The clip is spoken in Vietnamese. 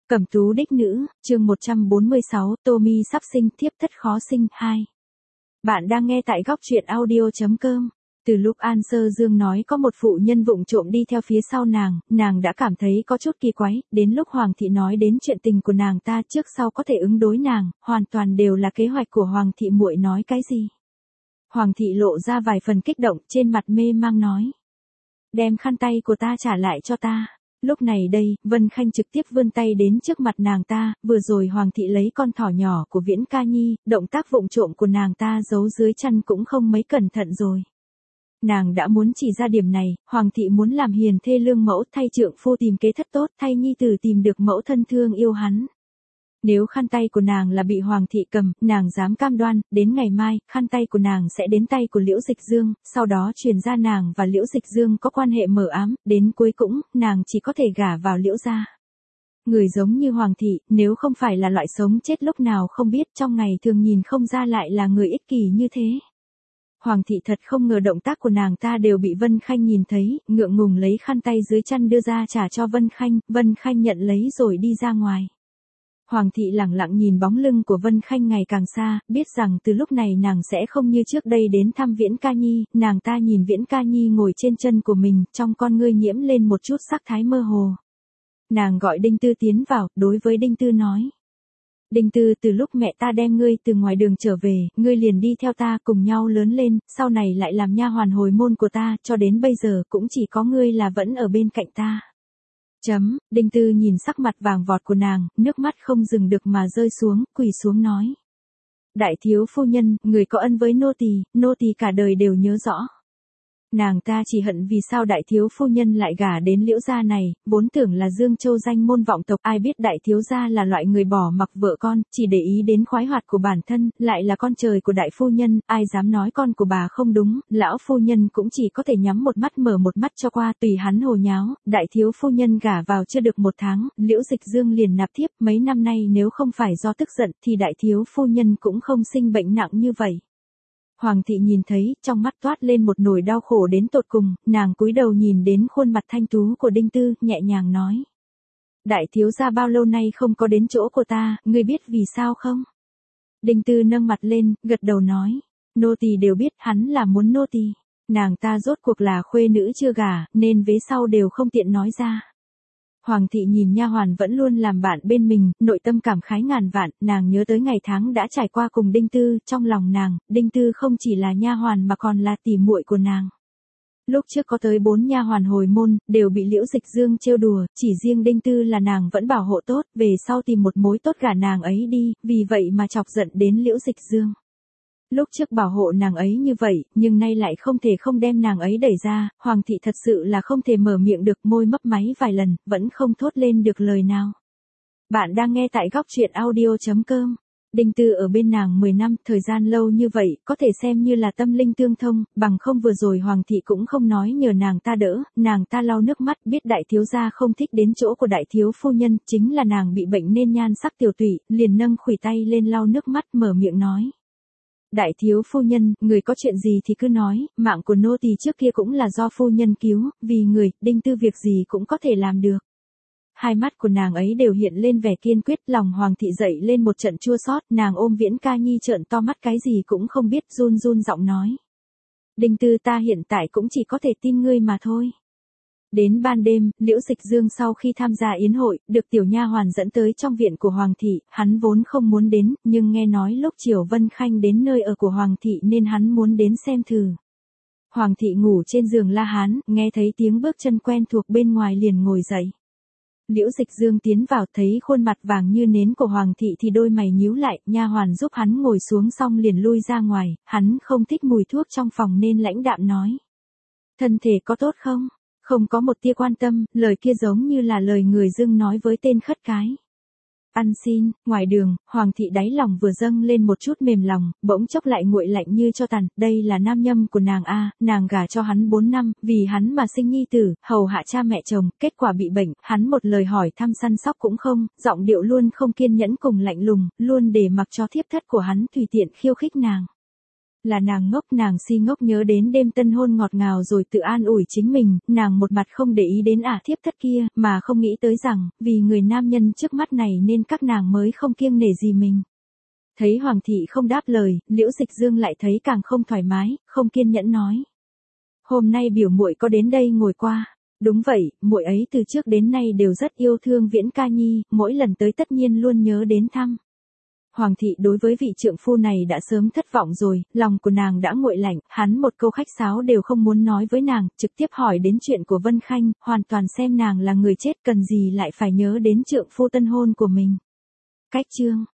Cẩm tú đích nữ, chương 146, Tommy sắp sinh thiếp thất khó sinh 2. Bạn đang nghe tại góc truyện audio.com. Từ lúc An Sơ Dương nói có một phụ nhân vụng trộm đi theo phía sau nàng đã cảm thấy có chút kỳ quái, đến lúc Hoàng thị nói đến chuyện tình của nàng ta trước sau có thể ứng đối nàng, hoàn toàn đều là kế hoạch của Hoàng thị muội nói cái gì. Hoàng thị lộ ra vài phần kích động, trên mặt mê mang nói: "Đem khăn tay của ta trả lại cho ta." Lúc này đây, Vân Khanh trực tiếp vươn tay đến trước mặt nàng ta, vừa rồi Hoàng thị lấy con thỏ nhỏ của Viễn Ca Nhi, động tác vụng trộm của nàng ta giấu dưới chăn cũng không mấy cẩn thận rồi. Nàng đã muốn chỉ ra điểm này, Hoàng thị muốn làm hiền thê lương mẫu, thay trượng phu tìm kế thất tốt, thay nhi tử tìm được mẫu thân thương yêu hắn. Nếu khăn tay của nàng là bị Hoàng thị cầm, nàng dám cam đoan, đến ngày mai, khăn tay của nàng sẽ đến tay của Liễu Dịch Dương, sau đó truyền ra nàng và Liễu Dịch Dương có quan hệ mờ ám, đến cuối cùng, nàng chỉ có thể gả vào Liễu gia. Người giống như Hoàng thị, nếu không phải là loại sống chết lúc nào không biết, trong ngày thường nhìn không ra lại là người ích kỷ như thế. Hoàng thị thật không ngờ động tác của nàng ta đều bị Vân Khanh nhìn thấy, ngượng ngùng lấy khăn tay dưới chăn đưa ra trả cho Vân Khanh nhận lấy rồi đi ra ngoài. Hoàng thị lẳng lặng nhìn bóng lưng của Vân Khanh ngày càng xa, biết rằng từ lúc này nàng sẽ không như trước đây đến thăm Viễn Ca Nhi, nàng ta nhìn Viễn Ca Nhi ngồi trên chân của mình, trong con ngươi nhiễm lên một chút sắc thái mơ hồ. Nàng gọi Đinh Tư tiến vào, đối với Đinh Tư nói: "Đinh Tư, từ lúc mẹ ta đem ngươi từ ngoài đường trở về, ngươi liền đi theo ta cùng nhau lớn lên, sau này lại làm nha hoàn hồi môn của ta, cho đến bây giờ cũng chỉ có ngươi là vẫn ở bên cạnh ta." Đinh Tư nhìn sắc mặt vàng vọt của nàng, nước mắt không dừng được mà rơi xuống, quỳ xuống nói: "Đại thiếu phu nhân, người có ân với nô tỳ cả đời đều nhớ rõ." Nàng ta chỉ hận vì sao đại thiếu phu nhân lại gả đến Liễu gia này, vốn tưởng là Dương Châu danh môn vọng tộc, ai biết đại thiếu gia là loại người bỏ mặc vợ con, chỉ để ý đến khoái hoạt của bản thân, lại là con trời của đại phu nhân, ai dám nói con của bà không đúng, lão phu nhân cũng chỉ có thể nhắm một mắt mở một mắt cho qua, tùy hắn hồ nháo. Đại thiếu phu nhân gả vào chưa được một tháng, Liễu Dịch Dương liền nạp thiếp, mấy năm nay nếu không phải do tức giận thì đại thiếu phu nhân cũng không sinh bệnh nặng như vậy. Hoàng thị nhìn thấy, trong mắt toát lên một nỗi đau khổ đến tột cùng, nàng cúi đầu nhìn đến khuôn mặt thanh tú của Đinh Tư, nhẹ nhàng nói: "Đại thiếu gia bao lâu nay không có đến chỗ của ta, ngươi biết vì sao không?" Đinh Tư nâng mặt lên, gật đầu nói: "Nô tỳ đều biết, hắn là muốn nô tỳ. Nàng ta rốt cuộc là khuê nữ chưa gả, nên vế sau đều không tiện nói ra." Hoàng thị nhìn nha hoàn vẫn luôn làm bạn bên mình, nội tâm cảm khái ngàn vạn, nàng nhớ tới ngày tháng đã trải qua cùng Đinh Tư, trong lòng nàng, Đinh Tư không chỉ là nha hoàn mà còn là tỉ muội của nàng. Lúc trước có tới 4 nha hoàn hồi môn, đều bị Liễu Dịch Dương trêu đùa, chỉ riêng Đinh Tư là nàng vẫn bảo hộ tốt, về sau tìm một mối tốt gả nàng ấy đi, vì vậy mà chọc giận đến Liễu Dịch Dương. Lúc trước bảo hộ nàng ấy như vậy, nhưng nay lại không thể không đem nàng ấy đẩy ra, Hoàng thị thật sự là không thể mở miệng được, môi mấp máy vài lần, vẫn không thốt lên được lời nào. Bạn đang nghe tại góc truyện audio.com. Đinh Tư ở bên nàng 10 năm, thời gian lâu như vậy, có thể xem như là tâm linh tương thông, bằng không vừa rồi Hoàng thị cũng không nói nhờ nàng ta đỡ, nàng ta lau nước mắt, biết đại thiếu gia không thích đến chỗ của đại thiếu phu nhân, chính là nàng bị bệnh nên nhan sắc tiểu tụy, liền nâng khuỷu tay lên lau nước mắt, mở miệng nói: "Đại thiếu phu nhân, người có chuyện gì thì cứ nói, mạng của nô tỳ trước kia cũng là do phu nhân cứu, vì người, Đinh Tư việc gì cũng có thể làm được." Hai mắt của nàng ấy đều hiện lên vẻ kiên quyết, lòng Hoàng thị dậy lên một trận chua xót, nàng ôm Viễn Ca Nhi trợn to mắt cái gì cũng không biết, run run giọng nói: "Đinh Tư, ta hiện tại cũng chỉ có thể tin ngươi mà thôi." Đến ban đêm, Liễu Dịch Dương sau khi tham gia yến hội, được tiểu nha hoàn dẫn tới trong viện của Hoàng thị, hắn vốn không muốn đến, nhưng nghe nói lúc chiều Vân Khanh đến nơi ở của Hoàng thị nên hắn muốn đến xem thử. Hoàng thị ngủ trên giường La Hán, nghe thấy tiếng bước chân quen thuộc bên ngoài liền ngồi dậy. Liễu Dịch Dương tiến vào, thấy khuôn mặt vàng như nến của Hoàng thị thì đôi mày nhíu lại, nha hoàn giúp hắn ngồi xuống xong liền lui ra ngoài, hắn không thích mùi thuốc trong phòng nên lãnh đạm nói: "Thân thể có tốt không?" Không có một tia quan tâm, lời kia giống như là lời người dưng nói với tên khất cái. "Ăn xin." Ngoài đường, Hoàng thị đáy lòng vừa dâng lên một chút mềm lòng, bỗng chốc lại nguội lạnh như cho tàn, đây là nam nhâm của nàng a, nàng gả cho hắn 4 năm, vì hắn mà sinh nhi tử, hầu hạ cha mẹ chồng, kết quả bị bệnh, hắn một lời hỏi thăm săn sóc cũng không, giọng điệu luôn không kiên nhẫn cùng lạnh lùng, luôn để mặc cho thiếp thất của hắn tùy tiện khiêu khích nàng. Là nàng ngốc, nàng si ngốc nhớ đến đêm tân hôn ngọt ngào rồi tự an ủi chính mình, nàng một mặt không để ý đến thiếp thất kia, mà không nghĩ tới rằng, vì người nam nhân trước mắt này nên các nàng mới không kiêng nể gì mình. Thấy Hoàng thị không đáp lời, Liễu Dịch Dương lại thấy càng không thoải mái, không kiên nhẫn nói. Hôm nay biểu muội có đến đây ngồi qua. Đúng vậy, muội ấy từ trước đến nay đều rất yêu thương Viễn ca nhi, mỗi lần tới tất nhiên luôn nhớ đến thăm. Hoàng thị đối với vị trượng phu này đã sớm thất vọng rồi, lòng của nàng đã nguội lạnh, hắn một câu khách sáo đều không muốn nói với nàng, trực tiếp hỏi đến chuyện của Vân Khanh, hoàn toàn xem nàng là người chết, cần gì lại phải nhớ đến trượng phu tân hôn của mình. Cách chương